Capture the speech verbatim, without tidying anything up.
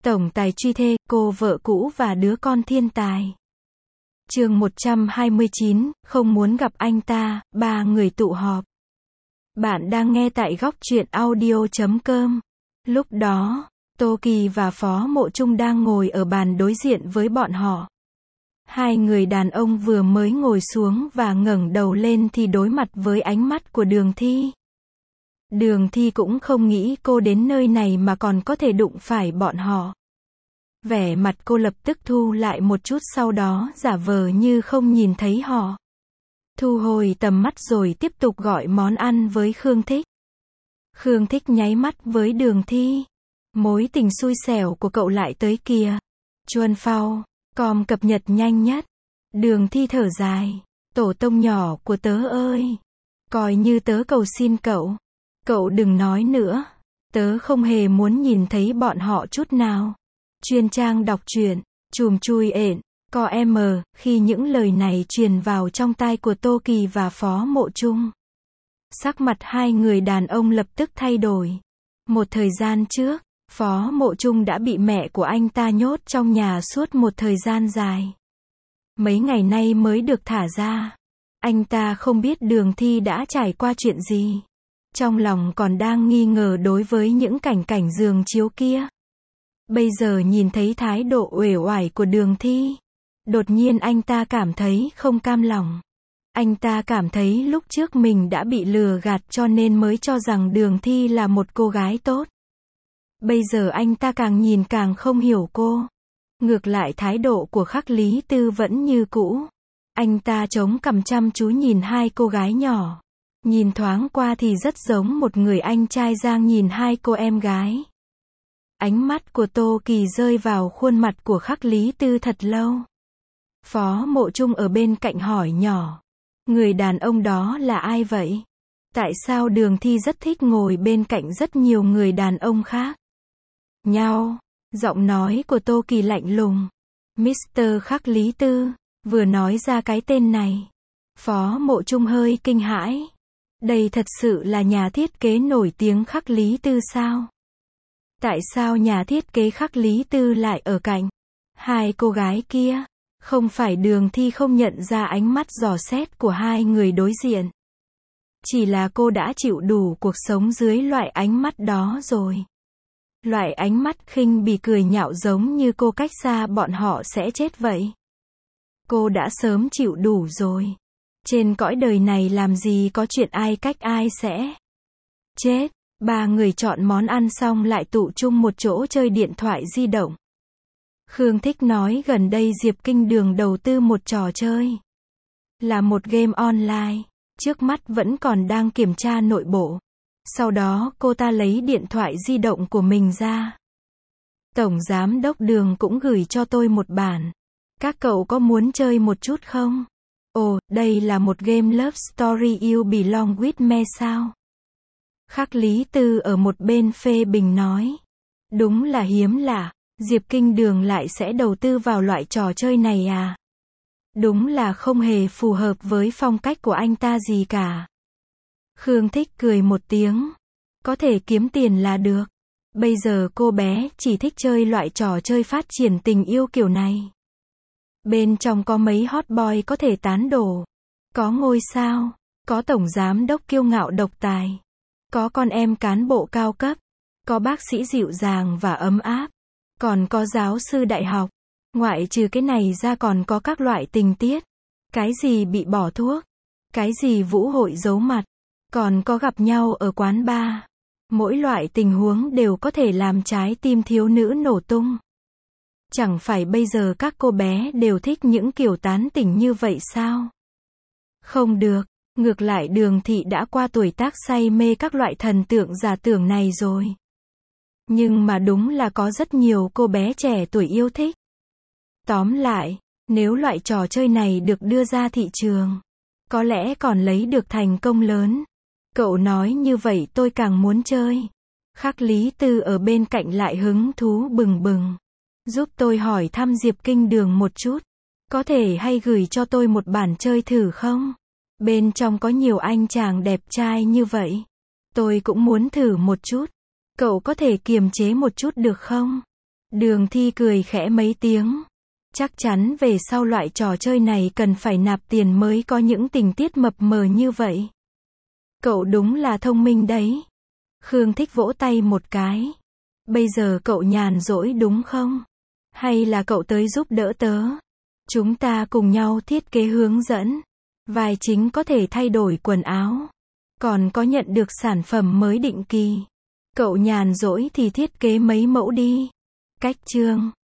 Tổng tài truy thê, cô vợ cũ và đứa con thiên tài. Chương một trăm hai mươi chín, không muốn gặp anh ta, ba người tụ họp. Bạn đang nghe tại góc truyện audio chấm com. Lúc đó, Tô Kỳ và Phó Mộ Trung đang ngồi ở bàn đối diện với bọn họ. Hai người đàn ông vừa mới ngồi xuống và ngẩng đầu lên thì đối mặt với ánh mắt của Đường Thi. Đường Thi cũng không nghĩ cô đến nơi này mà còn có thể đụng phải bọn họ. Vẻ mặt cô lập tức thu lại một chút, sau đó giả vờ như không nhìn thấy họ. Thu hồi tầm mắt rồi tiếp tục gọi món ăn với Khương Thích. Khương Thích nháy mắt với Đường Thi. Mối tình xui xẻo của cậu lại tới kìa. Chuan phao, com cập nhật nhanh nhất. Đường Thi thở dài. Tổ tông nhỏ của tớ ơi. Coi như tớ cầu xin cậu. Cậu đừng nói nữa. Tớ không hề muốn nhìn thấy bọn họ chút nào. Chuyên trang đọc truyện, chùm chui ện, co em, khi những lời này truyền vào trong tai của Tô Kỳ và Phó Mộ Trung. Sắc mặt hai người đàn ông lập tức thay đổi. Một thời gian trước, Phó Mộ Trung đã bị mẹ của anh ta nhốt trong nhà suốt một thời gian dài. Mấy ngày nay mới được thả ra. Anh ta không biết Đường Thi đã trải qua chuyện gì. Trong lòng còn đang nghi ngờ đối với những cảnh cảnh giường chiếu kia. Bây giờ nhìn thấy thái độ uể oải của Đường Thi, đột nhiên anh ta cảm thấy không cam lòng. Anh ta cảm thấy lúc trước mình đã bị lừa gạt cho nên mới cho rằng Đường Thi là một cô gái tốt. Bây giờ anh ta càng nhìn càng không hiểu cô. Ngược lại thái độ của Khắc Lý Tư vẫn như cũ. Anh ta chống cằm chăm chú nhìn hai cô gái nhỏ. Nhìn thoáng qua thì rất giống một người anh trai đang nhìn hai cô em gái. Ánh mắt của Tô Kỳ rơi vào khuôn mặt của Khắc Lý Tư thật lâu. Phó Mộ Trung ở bên cạnh hỏi nhỏ. Người đàn ông đó là ai vậy? Tại sao Đường Thi rất thích ngồi bên cạnh rất nhiều người đàn ông khác? Nhau. Giọng nói của Tô Kỳ lạnh lùng. mít tơ Khắc Lý Tư. Vừa nói ra cái tên này, Phó Mộ Trung hơi kinh hãi. Đây thật sự là nhà thiết kế nổi tiếng Khắc Lý Tư sao? Tại sao nhà thiết kế Khắc Lý Tư lại ở cạnh hai cô gái kia? Không phải Đường Thi không nhận ra ánh mắt dò xét của hai người đối diện. Chỉ là cô đã chịu đủ cuộc sống dưới loại ánh mắt đó rồi. Loại ánh mắt khinh bỉ cười nhạo giống như cô cách xa bọn họ sẽ chết vậy. Cô đã sớm chịu đủ rồi. Trên cõi đời này làm gì có chuyện ai cách ai sẽ chết. Ba người chọn món ăn xong lại tụ chung một chỗ chơi điện thoại di động. Khương Thích nói gần đây Diệp Kinh Đường đầu tư một trò chơi. Là một game online. Trước mắt vẫn còn đang kiểm tra nội bộ. Sau đó cô ta lấy điện thoại di động của mình ra. Tổng giám đốc Đường cũng gửi cho tôi một bản. Các cậu có muốn chơi một chút không? Ồ, đây là một game Love Story You Belong With Me sao? Khắc Lý Tư ở một bên phê bình nói. Đúng là hiếm lạ, Diệp Kinh Đường lại sẽ đầu tư vào loại trò chơi này à? Đúng là không hề phù hợp với phong cách của anh ta gì cả. Khương Thích cười một tiếng. Có thể kiếm tiền là được. Bây giờ cô bé chỉ thích chơi loại trò chơi phát triển tình yêu kiểu này. Bên trong có mấy hot boy có thể tán đổ. Có ngôi sao. Có tổng giám đốc kiêu ngạo độc tài. Có con em cán bộ cao cấp. Có bác sĩ dịu dàng và ấm áp. Còn có giáo sư đại học. Ngoại trừ cái này ra còn có các loại tình tiết. Cái gì bị bỏ thuốc. Cái gì vũ hội giấu mặt. Còn có gặp nhau ở quán bar. Mỗi loại tình huống đều có thể làm trái tim thiếu nữ nổ tung. Chẳng phải bây giờ các cô bé đều thích những kiểu tán tỉnh như vậy sao? Không được. Ngược lại Đường Thị đã qua tuổi tác say mê các loại thần tượng giả tưởng này rồi. Nhưng mà đúng là có rất nhiều cô bé trẻ tuổi yêu thích. Tóm lại, nếu loại trò chơi này được đưa ra thị trường, có lẽ còn lấy được thành công lớn. Cậu nói như vậy tôi càng muốn chơi. Khắc Lý Tư ở bên cạnh lại hứng thú bừng bừng. Giúp tôi hỏi thăm Diệp Kinh Đường một chút. Có thể hay gửi cho tôi một bản chơi thử không? Bên trong có nhiều anh chàng đẹp trai như vậy. Tôi cũng muốn thử một chút. Cậu có thể kiềm chế một chút được không? Đường Thi cười khẽ mấy tiếng. Chắc chắn về sau loại trò chơi này cần phải nạp tiền mới có những tình tiết mập mờ như vậy. Cậu đúng là thông minh đấy. Khương Thích vỗ tay một cái. Bây giờ cậu nhàn rỗi đúng không? Hay là cậu tới giúp đỡ tớ? Chúng ta cùng nhau thiết kế hướng dẫn. Vai chính có thể thay đổi quần áo. Còn có nhận được sản phẩm mới định kỳ. Cậu nhàn rỗi thì thiết kế mấy mẫu đi. Cách chương